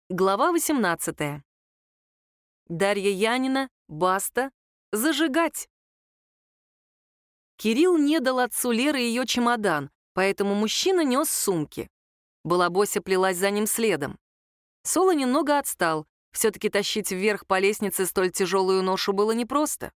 Глава 18. Дарья Янина, Баста, зажигать. Кирилл не дал отцу Леры ее чемодан, поэтому мужчина нес сумки. Балабося плелась за ним следом. Соло немного отстал, все-таки тащить вверх по лестнице столь тяжелую ношу было непросто.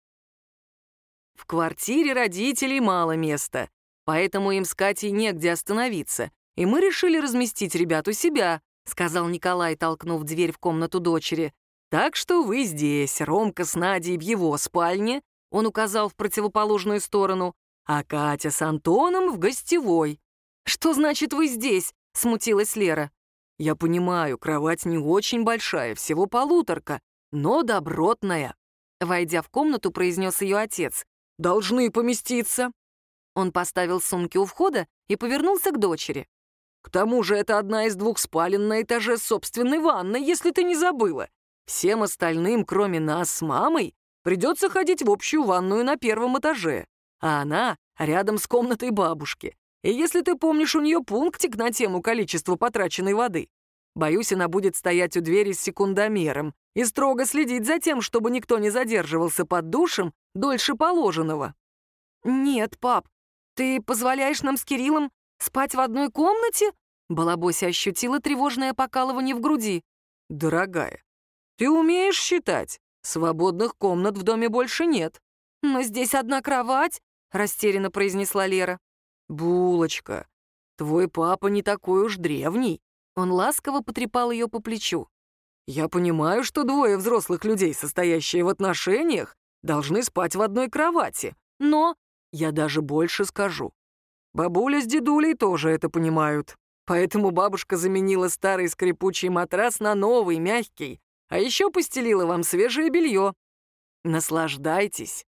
В квартире родителей мало места, поэтому им с Катей негде остановиться, и мы решили разместить ребят у себя, сказал Николай, толкнув дверь в комнату дочери. «Так что вы здесь, Ромка с Надей в его спальне», он указал в противоположную сторону, «а Катя с Антоном в гостевой». «Что значит вы здесь?» — смутилась Лера. «Я понимаю, кровать не очень большая, всего 1,5, но добротная», — войдя в комнату, произнес ее отец. «Должны поместиться». Он поставил сумки у входа и повернулся к дочери. «К тому же это одна из 2 спален на этаже с собственной ванной, если ты не забыла. Всем остальным, кроме нас с мамой, придется ходить в общую ванную на 1 этаже, а она рядом с комнатой бабушки. И если ты помнишь, у нее пунктик на тему количества потраченной воды. Боюсь, она будет стоять у двери с секундомером и строго следить за тем, чтобы никто не задерживался под душем дольше положенного». «Нет, пап, ты позволяешь нам с Кириллом спать в одной комнате?» Балабося ощутила тревожное покалывание в груди. «Дорогая, ты умеешь считать? Свободных комнат в доме больше нет». «Но здесь одна кровать», — растерянно произнесла Лера. «Булочка, твой папа не такой уж древний». Он ласково потрепал ее по плечу. «Я понимаю, что 2 взрослых людей, состоящие в отношениях, должны спать в одной кровати, но я даже больше скажу. Бабуля с дедулей тоже это понимают. Поэтому бабушка заменила старый скрипучий матрас на новый, мягкий, а еще постелила вам свежее белье. Наслаждайтесь».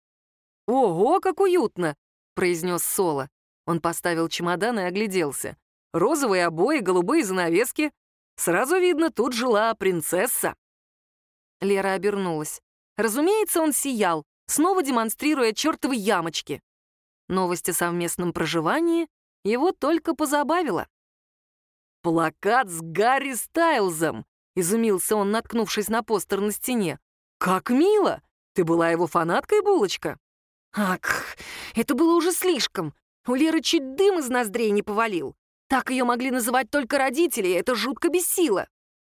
«Ого, как уютно!» — произнес Соло. Он поставил чемодан и огляделся. Розовые обои, голубые занавески. Сразу видно, тут жила принцесса. Лера обернулась. Разумеется, он сиял, снова демонстрируя чертовы ямочки. Новость о совместном проживании его только позабавила. «Плакат с Гарри Стайлзом!» — изумился он, наткнувшись на постер на стене. «Как мило! Ты была его фанаткой, Булочка?» «Ах, это было уже слишком. У Леры чуть дым из ноздрей не повалил. Так ее могли называть только родители, и это жутко бесило».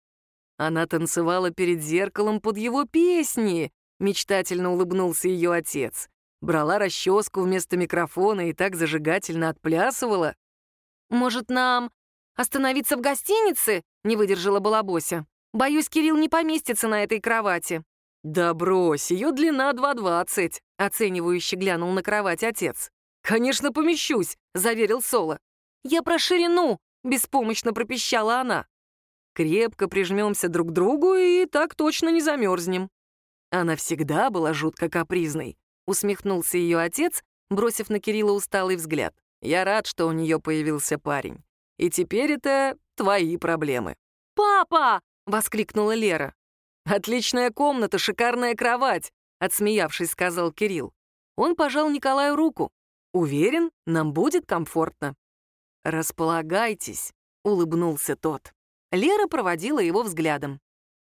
Она танцевала перед зеркалом под его песни, мечтательно улыбнулся ее отец. Брала расческу вместо микрофона и так зажигательно отплясывала. «Может, нам остановиться в гостинице?» — не выдержала Балабося. «Боюсь, Кирилл не поместится на этой кровати». «Да брось, ее длина 2,20», — оценивающе глянул на кровать отец. «Конечно, помещусь», — заверил Соло. «Я про ширину», — беспомощно пропищала она. «Крепко прижмемся друг к другу и так точно не замерзнем». Она всегда была жутко капризной, усмехнулся ее отец, бросив на Кирилла усталый взгляд. «Я рад, что у нее появился парень. И теперь это твои проблемы». «Папа!» — воскликнула Лера. «Отличная комната, шикарная кровать», — отсмеявшись, сказал Кирилл. Он пожал Николаю руку. «Уверен, нам будет комфортно». «Располагайтесь», — улыбнулся тот. Лера проводила его взглядом.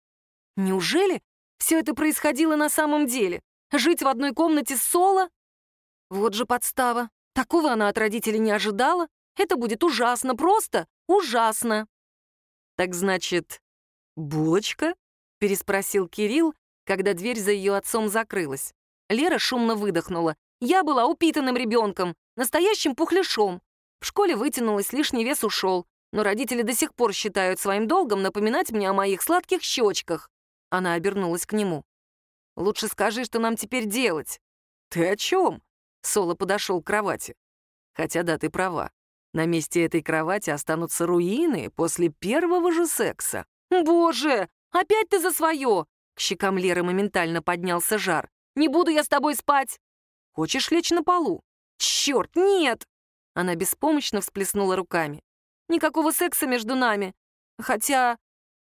«Неужели все это происходило на самом деле? Жить в одной комнате с Соло? Вот же подстава. Такого она от родителей не ожидала. Это будет ужасно, просто ужасно». «Так значит, Булочка?» — переспросил Кирилл, когда дверь за ее отцом закрылась. Лера шумно выдохнула. «Я была упитанным ребенком, настоящим пухляшом. В школе вытянулась, лишний вес ушел, но родители до сих пор считают своим долгом напоминать мне о моих сладких щечках». Она обернулась к нему. «Лучше скажи, что нам теперь делать». «Ты о чем?» Соло подошел к кровати. «Хотя да, ты права. На месте этой кровати останутся руины после первого же секса». «Боже, опять ты за свое!» К щекам Леры моментально поднялся жар. «Не буду я с тобой спать!» «Хочешь лечь на полу?» «Черт, нет!» Она беспомощно всплеснула руками. «Никакого секса между нами. Хотя...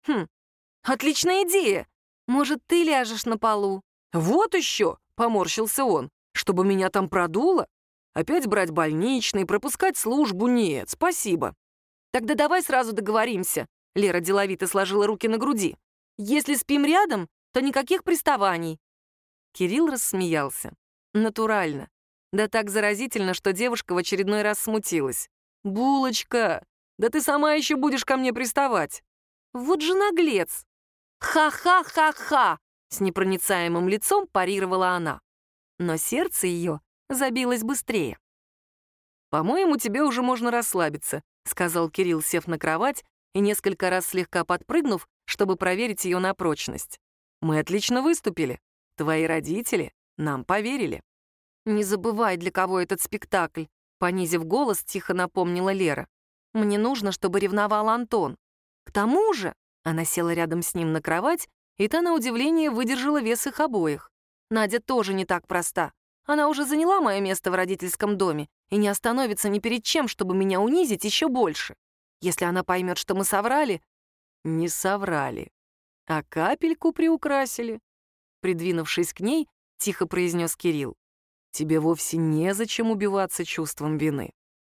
отличная идея! Может, ты ляжешь на полу?» «Вот еще!» — поморщился он. «Чтобы меня там продуло? Опять брать больничный, пропускать службу? Нет, спасибо». «Тогда давай сразу договоримся. Лера деловито сложила руки на груди. «Если спим рядом, то никаких приставаний». Кирилл рассмеялся. Натурально. Да так заразительно, что девушка в очередной раз смутилась. «Булочка, да ты сама еще будешь ко мне приставать». «Вот же наглец!» «Ха-ха-ха-ха!» — с непроницаемым лицом парировала она. Но сердце ее забилось быстрее. «По-моему, тебе уже можно расслабиться», — сказал Кирилл, сев на кровать и несколько раз слегка подпрыгнув, чтобы проверить ее на прочность. «Мы отлично выступили. Твои родители нам поверили». «Не забывай, для кого этот спектакль», — понизив голос, тихо напомнила Лера. «Мне нужно, чтобы ревновал Антон. К тому же...» — она села рядом с ним на кровать, и та, на удивление, выдержала вес их обоих. «Надя тоже не так проста. Она уже заняла мое место в родительском доме и не остановится ни перед чем, чтобы меня унизить еще больше. Если она поймет, что мы соврали...» «Не соврали, а капельку приукрасили», — придвинувшись к ней, тихо произнес Кирилл. «Тебе вовсе незачем убиваться чувством вины».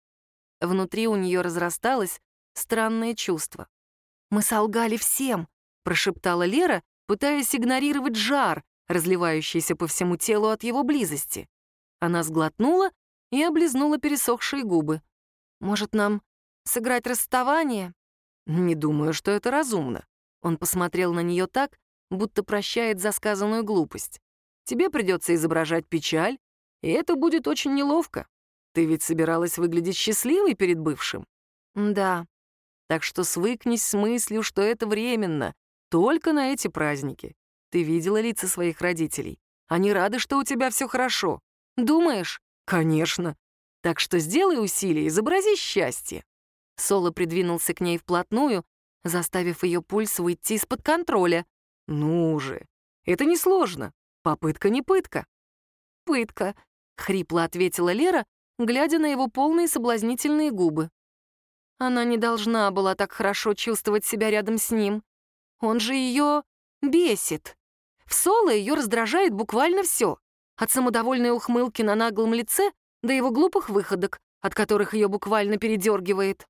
Внутри у нее разрасталось странное чувство. «Мы солгали всем», — прошептала Лера, пытаясь игнорировать жар, разливающийся по всему телу от его близости. Она сглотнула и облизнула пересохшие губы. «Может, нам сыграть расставание?» «Не думаю, что это разумно». Он посмотрел на нее так, будто прощает за сказанную глупость. «Тебе придется изображать печаль, и это будет очень неловко. Ты ведь собиралась выглядеть счастливой перед бывшим?» «Да». «Так что свыкнись с мыслью, что это временно, только на эти праздники. Ты видела лица своих родителей? Они рады, что у тебя все хорошо. Думаешь? Конечно. Так что сделай усилие, изобрази счастье». Соло придвинулся к ней вплотную, заставив ее пульс выйти из-под контроля. «Ну же, это несложно. Попытка не пытка». «Пытка», — хрипло ответила Лера, глядя на его полные соблазнительные губы. Она не должна была так хорошо чувствовать себя рядом с ним. Он же ее бесит. В Соло ее раздражает буквально все. От самодовольной ухмылки на наглом лице до его глупых выходок, от которых ее буквально передергивает.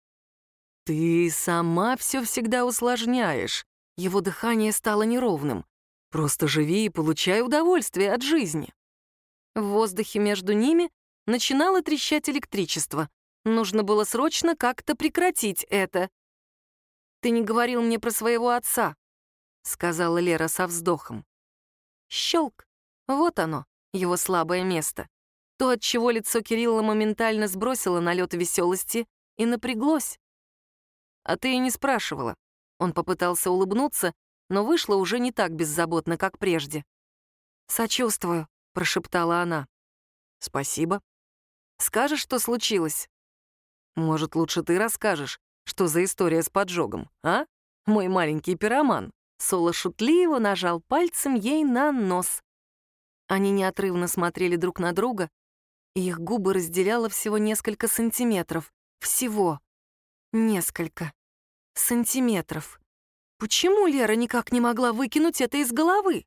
«Ты сама все всегда усложняешь». Его дыхание стало неровным. «Просто живи и получай удовольствие от жизни». В воздухе между ними начинало трещать электричество. Нужно было срочно как-то прекратить это. «Ты не говорил мне про своего отца», — сказала Лера со вздохом. Щелк. Вот оно, его слабое место. То, от чего лицо Кирилла моментально сбросило налет веселости и напряглось. «А ты и не спрашивала». Он попытался улыбнуться, но вышло уже не так беззаботно, как прежде. «Сочувствую», — прошептала она. «Спасибо. Скажешь, что случилось?» «Может, лучше ты расскажешь, что за история с поджогом, а? Мой маленький пироман». Соло шутливо нажал пальцем ей на нос. Они неотрывно смотрели друг на друга, и их губы разделяло всего несколько сантиметров. Всего несколько сантиметров. Почему Лера никак не могла выкинуть это из головы?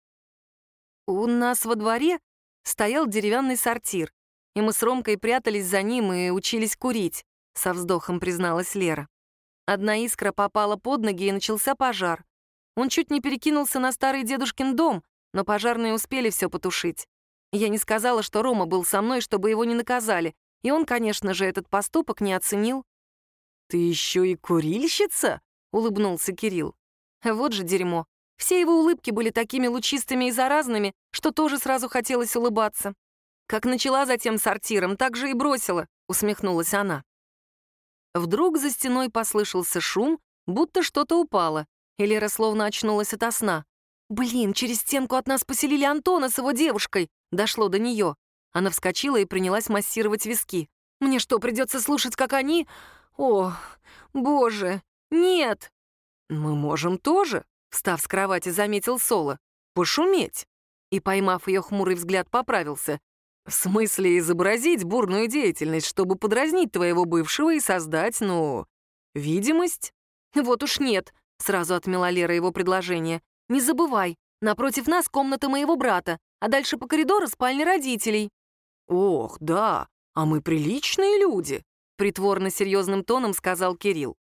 У нас во дворе стоял деревянный сортир, и мы с Ромкой прятались за ним и учились курить, со вздохом призналась Лера. Одна искра попала под ноги, и начался пожар. Он чуть не перекинулся на старый дедушкин дом, но пожарные успели все потушить. Я не сказала, что Рома был со мной, чтобы его не наказали, и он, конечно же, этот поступок не оценил. «Ты еще и курильщица?» — улыбнулся Кирилл. Вот же дерьмо. Все его улыбки были такими лучистыми и заразными, что тоже сразу хотелось улыбаться. «Как начала затем сортиром, так же и бросила», — усмехнулась она. Вдруг за стеной послышался шум, будто что-то упало, и Лера словно очнулась ото сна. «Блин, через стенку от нас поселили Антона с его девушкой!» Дошло до нее. Она вскочила и принялась массировать виски. «Мне что, придется слушать, как они? О, боже, нет!» «Мы можем тоже», — встав с кровати, заметил Соло, «пошуметь». И, поймав ее хмурый взгляд, поправился. «В смысле изобразить бурную деятельность, чтобы подразнить твоего бывшего и создать, видимость?» «Вот уж нет», — сразу отмела Лера его предложение. «Не забывай, напротив нас комната моего брата, а дальше по коридору спальня родителей». «Ох, да, а мы приличные люди», — притворно серьезным тоном сказал Кирилл.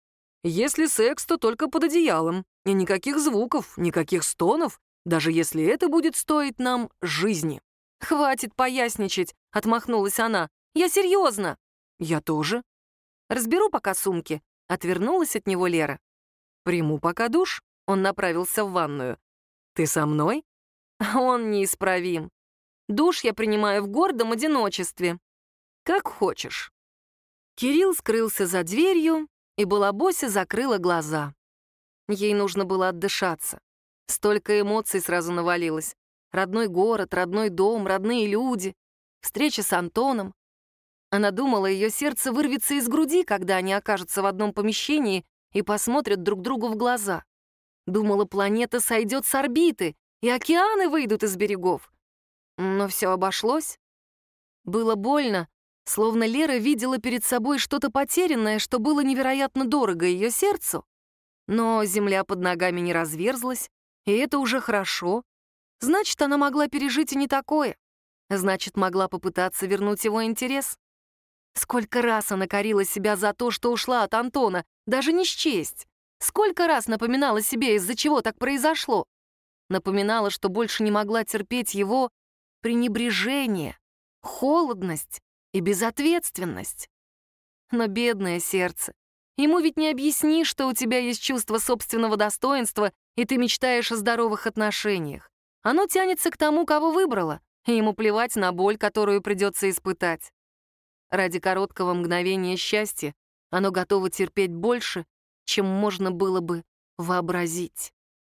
Если секс, то только под одеялом. И никаких звуков, никаких стонов, даже если это будет стоить нам жизни». «Хватит поясничать», — отмахнулась она. «Я серьезно». «Я тоже». «Разберу пока сумки», — отвернулась от него Лера. «Приму пока душ». Он направился в ванную. «Ты со мной?» Он неисправим. Душ я принимаю в гордом одиночестве. Как хочешь. Кирилл скрылся за дверью, и Балабося закрыла глаза. Ей нужно было отдышаться. Столько эмоций сразу навалилось. Родной город, родной дом, родные люди, встреча с Антоном. Она думала, ее сердце вырвется из груди, когда они окажутся в одном помещении и посмотрят друг другу в глаза. Думала, планета сойдет с орбиты, и океаны выйдут из берегов. Но все обошлось. Было больно, словно Лера видела перед собой что-то потерянное, что было невероятно дорого ее сердцу. Но земля под ногами не разверзлась, и это уже хорошо. Значит, она могла пережить и не такое. Значит, могла попытаться вернуть его интерес. Сколько раз она корила себя за то, что ушла от Антона, даже не счесть. Сколько раз напоминала себе, из-за чего так произошло. Напоминала, что больше не могла терпеть его пренебрежение, холодность и безответственность. Но бедное сердце. Ему ведь не объяснишь, что у тебя есть чувство собственного достоинства, и ты мечтаешь о здоровых отношениях. Оно тянется к тому, кого выбрало, и ему плевать на боль, которую придется испытать. Ради короткого мгновения счастья оно готово терпеть больше, чем можно было бы вообразить.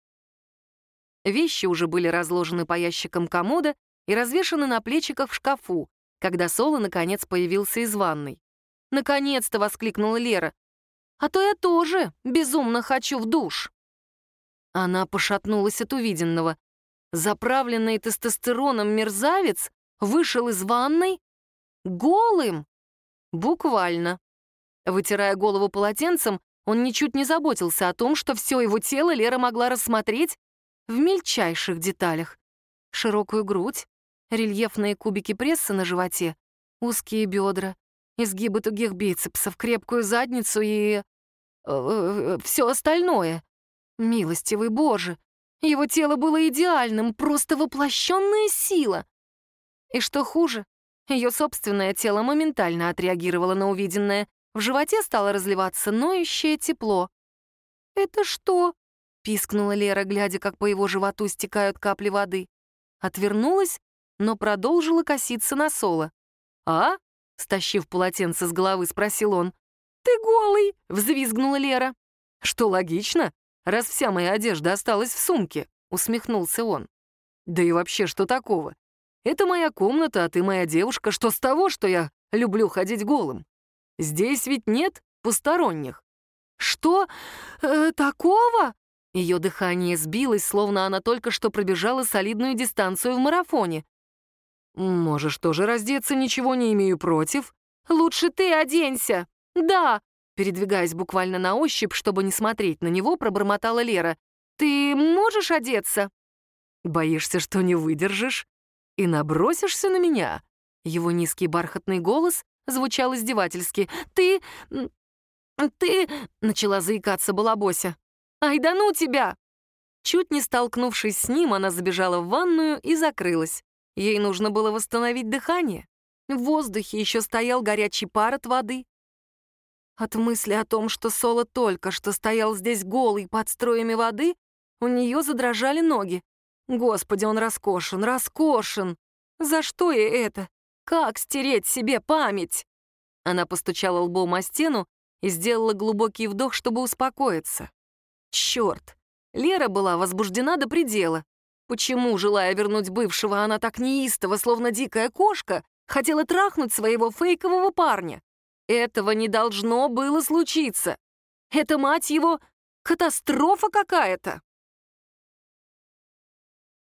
Вещи уже были разложены по ящикам комода и развешаны на плечиках в шкафу, когда Соло наконец появился из ванной. «Наконец-то!» — воскликнула Лера. «А то я тоже безумно хочу в душ!» Она пошатнулась от увиденного. Заправленный тестостероном мерзавец вышел из ванной голым. Буквально. Вытирая голову полотенцем, он ничуть не заботился о том, что все его тело Лера могла рассмотреть в мельчайших деталях. Широкую грудь, рельефные кубики пресса на животе, узкие бедра, изгибы тугих бицепсов, крепкую задницу и... все остальное. Милостивый Боже! Его тело было идеальным, просто воплощенная сила. И что хуже, ее собственное тело моментально отреагировало на увиденное. В животе стало разливаться ноющее тепло. «Это что?» — пискнула Лера, глядя, как по его животу стекают капли воды. Отвернулась, но продолжила коситься на Соло. «А?» — стащив полотенце с головы, спросил он. «Ты голый!» — взвизгнула Лера. «Что логично, раз вся моя одежда осталась в сумке», — усмехнулся он. «Да и вообще, что такого? Это моя комната, а ты моя девушка. Что с того, что я люблю ходить голым? Здесь ведь нет посторонних». «Что? Такого?» Ее дыхание сбилось, словно она только что пробежала солидную дистанцию в марафоне. «Можешь тоже раздеться, ничего не имею против». «Лучше ты оденься!» «Да!» Передвигаясь буквально на ощупь, чтобы не смотреть на него, пробормотала Лера. «Ты можешь одеться?» «Боишься, что не выдержишь? И набросишься на меня?» Его низкий бархатный голос звучал издевательски. «Ты... — начала заикаться Балабося. «Ай, да ну тебя!» Чуть не столкнувшись с ним, она забежала в ванную и закрылась. Ей нужно было восстановить дыхание. В воздухе еще стоял горячий пар от воды. От мысли о том, что Соло только что стоял здесь голый под струями воды, у нее задрожали ноги. Господи, он роскошен, роскошен! За что ей это? Как стереть себе память? Она постучала лбом о стену и сделала глубокий вдох, чтобы успокоиться. Черт! Лера была возбуждена до предела. Почему, желая вернуть бывшего, она так неистово, словно дикая кошка, хотела трахнуть своего фейкового парня? Этого не должно было случиться. Это, мать его, катастрофа какая-то.